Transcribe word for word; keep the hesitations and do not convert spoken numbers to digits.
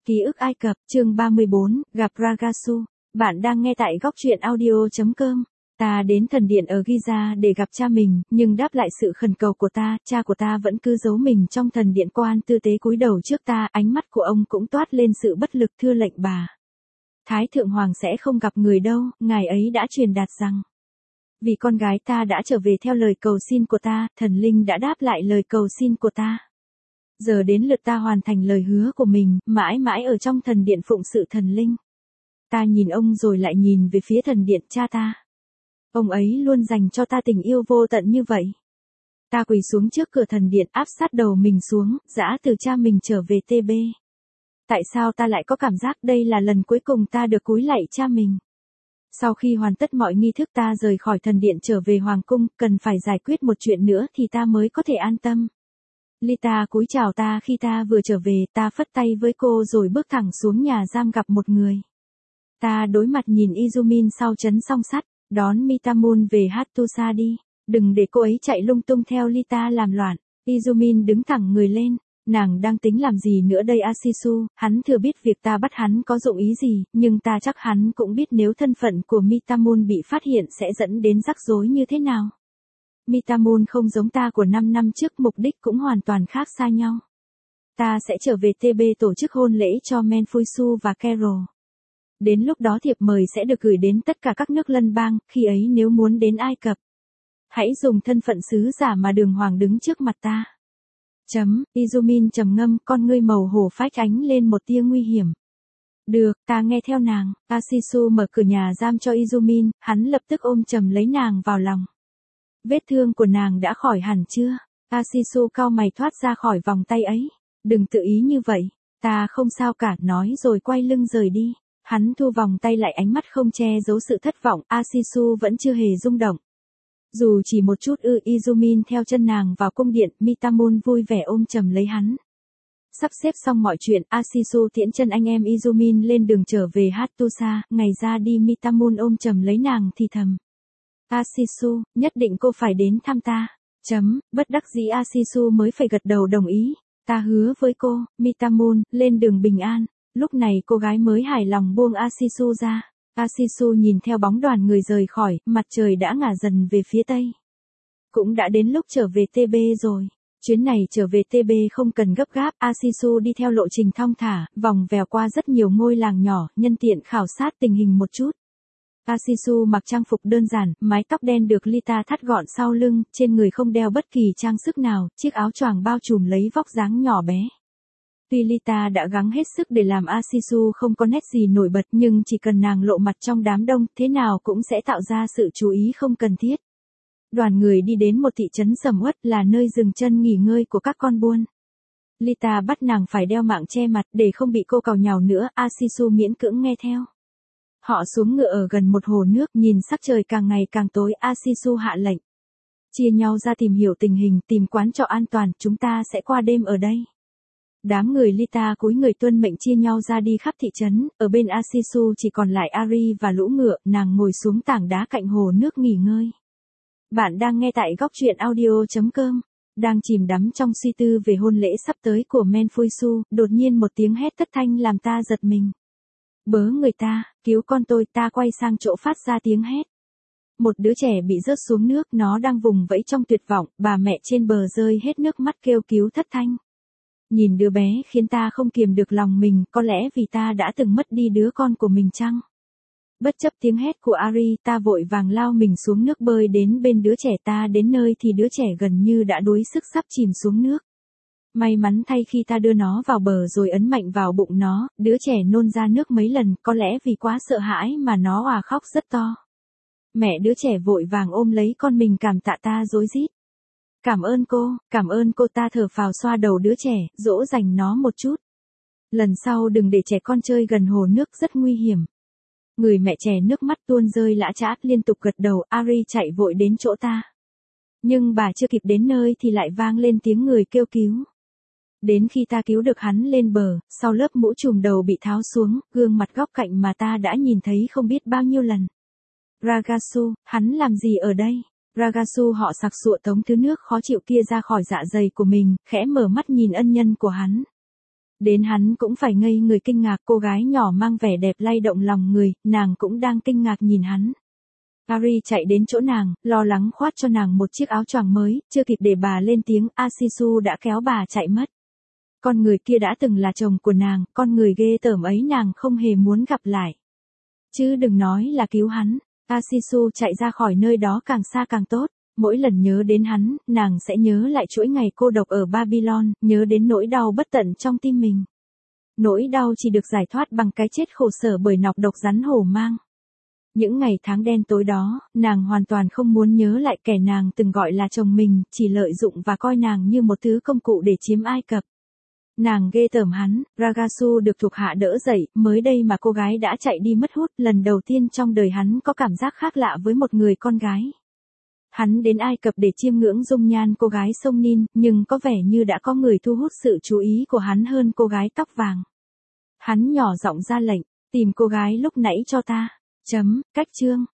Ký ức Ai Cập, chương ba mươi bốn, gặp Ragasu. Bạn đang nghe tại góc truyện audio chấm com. Ta đến thần điện ở Giza để gặp cha mình, nhưng đáp lại sự khẩn cầu của ta, cha của ta vẫn cứ giấu mình trong thần điện. Quan tư tế cúi đầu trước ta, ánh mắt của ông cũng toát lên sự bất lực. Thưa lệnh bà Thái Thượng Hoàng sẽ không gặp người đâu, ngài ấy đã truyền đạt rằng vì con gái ta đã trở về theo lời cầu xin của ta, thần linh đã đáp lại lời cầu xin của ta. Giờ đến lượt ta hoàn thành lời hứa của mình, mãi mãi ở trong thần điện phụng sự thần linh. Ta nhìn ông rồi lại nhìn về phía thần điện cha ta. Ông ấy luôn dành cho ta tình yêu vô tận như vậy. Ta quỳ xuống trước cửa thần điện, áp sát đầu mình xuống, dã từ cha mình trở về tê bê. Tại sao ta lại có cảm giác đây là lần cuối cùng ta được cúi lạy cha mình? Sau khi hoàn tất mọi nghi thức, ta rời khỏi thần điện trở về hoàng cung, cần phải giải quyết một chuyện nữa thì ta mới có thể an tâm. Lita cúi chào ta khi ta vừa trở về, ta phất tay với cô rồi bước thẳng xuống nhà giam gặp một người. Ta đối mặt nhìn Izumin sau trấn song sắt, đón Mitamun về Hattusa đi, đừng để cô ấy chạy lung tung theo Lita làm loạn. Izumin đứng thẳng người lên, nàng đang tính làm gì nữa đây Asisu, hắn thừa biết việc ta bắt hắn có dụng ý gì, nhưng ta chắc hắn cũng biết nếu thân phận của Mitamun bị phát hiện sẽ dẫn đến rắc rối như thế nào. Mitamun không giống ta của năm năm trước, mục đích cũng hoàn toàn khác xa nhau. Ta sẽ trở về tê bê tổ chức hôn lễ cho Menfuisu và Carol. Đến lúc đó thiệp mời sẽ được gửi đến tất cả các nước lân bang, khi ấy nếu muốn đến Ai Cập, hãy dùng thân phận sứ giả mà đường hoàng đứng trước mặt ta. Chấm, Izumin trầm ngâm, con ngươi màu hổ phách ánh lên một tia nguy hiểm. Được, ta nghe theo nàng. Asisu mở cửa nhà giam cho Izumin, hắn lập tức ôm chầm lấy nàng vào lòng. Vết thương của nàng đã khỏi hẳn chưa? Asisu cau mày thoát ra khỏi vòng tay ấy. Đừng tự ý như vậy. Ta không sao cả, nói rồi quay lưng rời đi. Hắn thu vòng tay lại, ánh mắt không che giấu sự thất vọng. Asisu vẫn chưa hề rung động. Dù chỉ một chút ư. Izumin theo chân nàng vào cung điện, Mitamun vui vẻ ôm chầm lấy hắn. Sắp xếp xong mọi chuyện, Asisu tiễn chân anh em Izumin lên đường trở về Hattusa. Ngày ra đi, Mitamun ôm chầm lấy nàng thì thầm. Asisu, nhất định cô phải đến thăm ta. Chấm, bất đắc dĩ Asisu mới phải gật đầu đồng ý. Ta hứa với cô, Mitamun, lên đường bình an. Lúc này cô gái mới hài lòng buông Asisu ra. Asisu nhìn theo bóng đoàn người rời khỏi, mặt trời đã ngả dần về phía tây. Cũng đã đến lúc trở về tê bê rồi. Chuyến này trở về tê bê không cần gấp gáp, Asisu đi theo lộ trình thong thả, vòng vèo qua rất nhiều ngôi làng nhỏ, nhân tiện khảo sát tình hình một chút. Asisu mặc trang phục đơn giản, mái tóc đen được Lita thắt gọn sau lưng, trên người không đeo bất kỳ trang sức nào, chiếc áo choàng bao trùm lấy vóc dáng nhỏ bé. Tuy Lita đã gắng hết sức để làm Asisu không có nét gì nổi bật, nhưng chỉ cần nàng lộ mặt trong đám đông, thế nào cũng sẽ tạo ra sự chú ý không cần thiết. Đoàn người đi đến một thị trấn sầm uất, là nơi dừng chân nghỉ ngơi của các con buôn. Lita bắt nàng phải đeo mạng che mặt để không bị cô càu nhàu nữa, Asisu miễn cưỡng nghe theo. Họ xuống ngựa ở gần một hồ nước, nhìn sắc trời càng ngày càng tối, Asisu hạ lệnh. Chia nhau ra tìm hiểu tình hình, tìm quán trọ an toàn, chúng ta sẽ qua đêm ở đây. Đám người Lita cúi người tuân mệnh chia nhau ra đi khắp thị trấn, ở bên Asisu chỉ còn lại Ari và lũ ngựa, nàng ngồi xuống tảng đá cạnh hồ nước nghỉ ngơi. Bạn đang nghe tại góc truyện audio chấm com. Đang chìm đắm trong suy tư về hôn lễ sắp tới của Menfuisu, đột nhiên một tiếng hét thất thanh làm ta giật mình. Bớ người ta, cứu con tôi. Ta quay sang chỗ phát ra tiếng hét. Một đứa trẻ bị rớt xuống nước, nó đang vùng vẫy trong tuyệt vọng, bà mẹ trên bờ rơi hết nước mắt kêu cứu thất thanh. Nhìn đứa bé khiến ta không kiềm được lòng mình, có lẽ vì ta đã từng mất đi đứa con của mình chăng? Bất chấp tiếng hét của Ari, ta vội vàng lao mình xuống nước bơi đến bên đứa trẻ. Ta đến nơi thì đứa trẻ gần như đã đuối sức sắp chìm xuống nước. May mắn thay khi ta đưa nó vào bờ rồi ấn mạnh vào bụng nó, đứa trẻ nôn ra nước mấy lần, có lẽ vì quá sợ hãi mà nó òa khóc rất to. Mẹ đứa trẻ vội vàng ôm lấy con mình cảm tạ ta rối rít. Cảm ơn cô, cảm ơn cô. Ta thở phào xoa đầu đứa trẻ, dỗ dành nó một chút. Lần sau đừng để trẻ con chơi gần hồ nước, rất nguy hiểm. Người mẹ trẻ nước mắt tuôn rơi lã chã, liên tục gật đầu. Ari chạy vội đến chỗ ta. Nhưng bà chưa kịp đến nơi thì lại vang lên tiếng người kêu cứu. Đến khi ta cứu được hắn lên bờ, sau lớp mũ trùm đầu bị tháo xuống, gương mặt góc cạnh mà ta đã nhìn thấy không biết bao nhiêu lần. Ragasu, hắn làm gì ở đây? Ragasu họ sặc sụa tống thứ nước khó chịu kia ra khỏi dạ dày của mình, khẽ mở mắt nhìn ân nhân của hắn. Đến hắn cũng phải ngây người kinh ngạc, cô gái nhỏ mang vẻ đẹp lay động lòng người, nàng cũng đang kinh ngạc nhìn hắn. Ari chạy đến chỗ nàng, lo lắng khoát cho nàng một chiếc áo choàng mới, chưa kịp để bà lên tiếng, Asisu đã kéo bà chạy mất. Con người kia đã từng là chồng của nàng, con người ghê tởm ấy nàng không hề muốn gặp lại. Chứ đừng nói là cứu hắn, Asisu chạy ra khỏi nơi đó càng xa càng tốt. Mỗi lần nhớ đến hắn, nàng sẽ nhớ lại chuỗi ngày cô độc ở Babylon, nhớ đến nỗi đau bất tận trong tim mình. Nỗi đau chỉ được giải thoát bằng cái chết khổ sở bởi nọc độc rắn hổ mang. Những ngày tháng đen tối đó, nàng hoàn toàn không muốn nhớ lại kẻ nàng từng gọi là chồng mình, chỉ lợi dụng và coi nàng như một thứ công cụ để chiếm Ai Cập. Nàng ghê tởm hắn, Ragasu được thuộc hạ đỡ dậy, mới đây mà cô gái đã chạy đi mất hút, lần đầu tiên trong đời hắn có cảm giác khác lạ với một người con gái. Hắn đến Ai Cập để chiêm ngưỡng dung nhan cô gái sông Nin, nhưng có vẻ như đã có người thu hút sự chú ý của hắn hơn cô gái tóc vàng. Hắn nhỏ giọng ra lệnh, tìm cô gái lúc nãy cho ta. Chấm, cách chương.